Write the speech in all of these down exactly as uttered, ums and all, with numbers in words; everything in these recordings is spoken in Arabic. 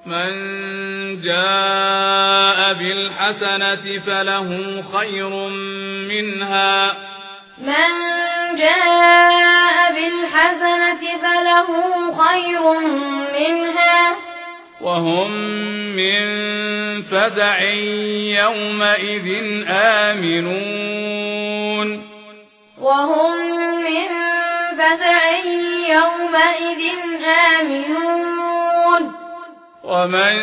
من جاء بالحسنة فله خير منها من جاء بالحسنة فله خير منها وهم من فزع يومئذ آمنون وهم من فزع يومئذ آمنون ومن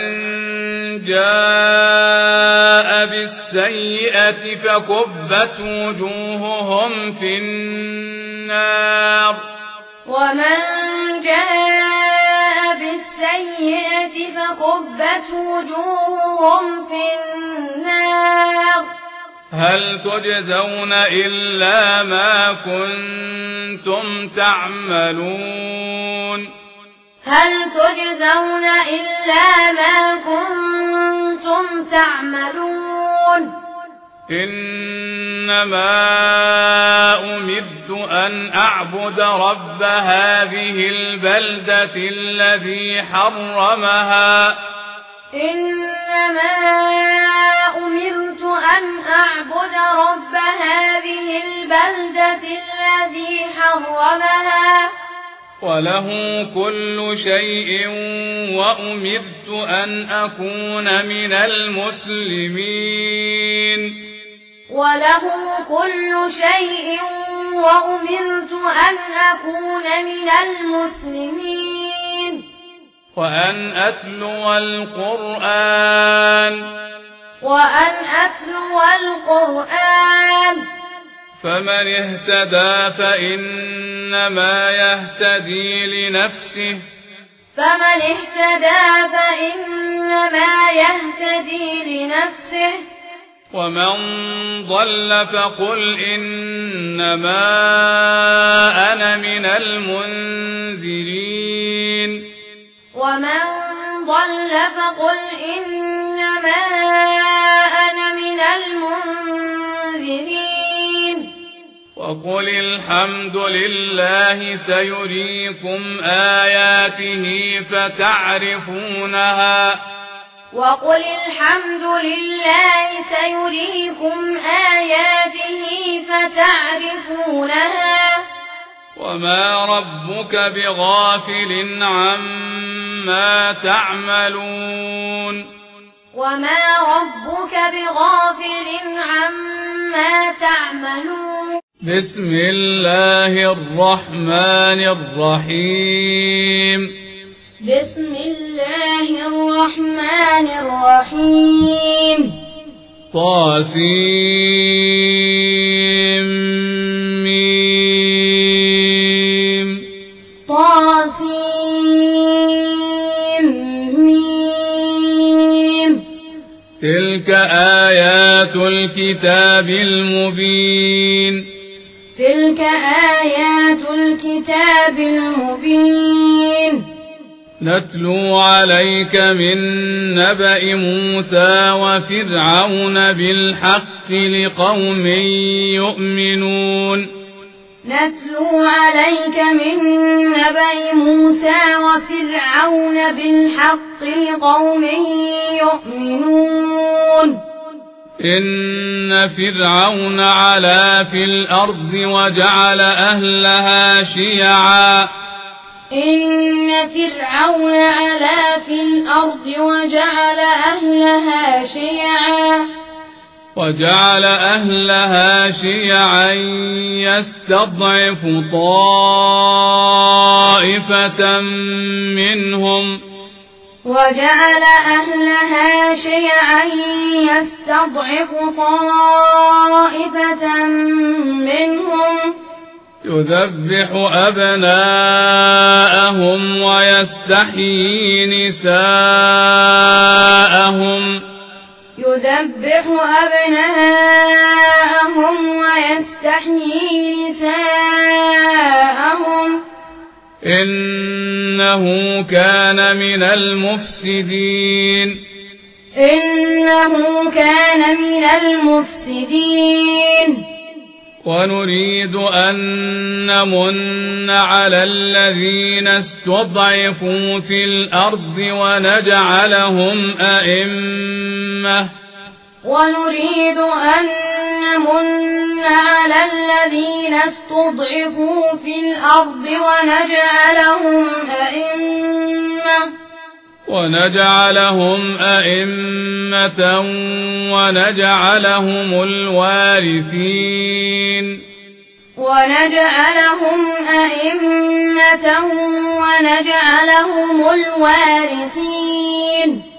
جاء بالسيئة فكبت وجوههم في النار ومن جاء بالسيئة فكبت وجوههم في النار هل تجزون إلا ما كنتم تعملون هل تجزون إلا ما كنتم تعملون إنما أمرت أن أعبد رب هذه البلدة الذي حرمها إنما أمرت أن أعبد رب هذه البلدة الذي حرمها وله كل شيء وأمرت أن أكون من المسلمين وله كل شيء وأمرت أن أكون من المسلمين وأن أتلو القرآن وأن أتلو القرآن فمن اهتدى فإنما يهتدي لنفسه فمن اهتدى فإنما يهتدي لنفسه ومن ضل فقل إنما أنا من المنذرين ومن ضل فقل إنما أنا من المنذرين وقل الحمد لله سيريكم آياته فتعرفونها وقل الحمد لله سيريكم آياته فتعرفونها وما ربك بغافل عما تعملون وما ربك بغافل عما تعملون بسم الله الرحمن الرحيم بسم الله الرحمن الرحيم طاسيم ميم طاسيم ميم تلك آيات الكتاب المبين تلك آيات الكتاب المبين نتلو عليك من نبأ موسى وفرعون بالحق لقوم يؤمنون نتلو عليك من نبأ موسى وفرعون بالحق لقوم يؤمنون إن فرعون علا في الأرض وجعل أهلها شيعا إن فرعون علا في الأرض وجعل أهلها شيعا وجعل أهلها شيعا يستضعف طائفة منهم وجعل أهلها شيعا يستضعف طائفة منهم يذبح أبناءهم ويستحيي نساءهم يذبح أبناءهم ويستحيي نساءهم إنه كان من المفسدين إنه كان من المفسدين ونريد أن نمن على الذين استضعفوا في الأرض ونجعلهم أئمة ونريد أن نمن على الذين استضعفوا في الأرض ونجعلهم أئمة ونجعلهم أئمة ونجعلهم الوارثين ونجعلهم أئمة ونجعلهم الوارثين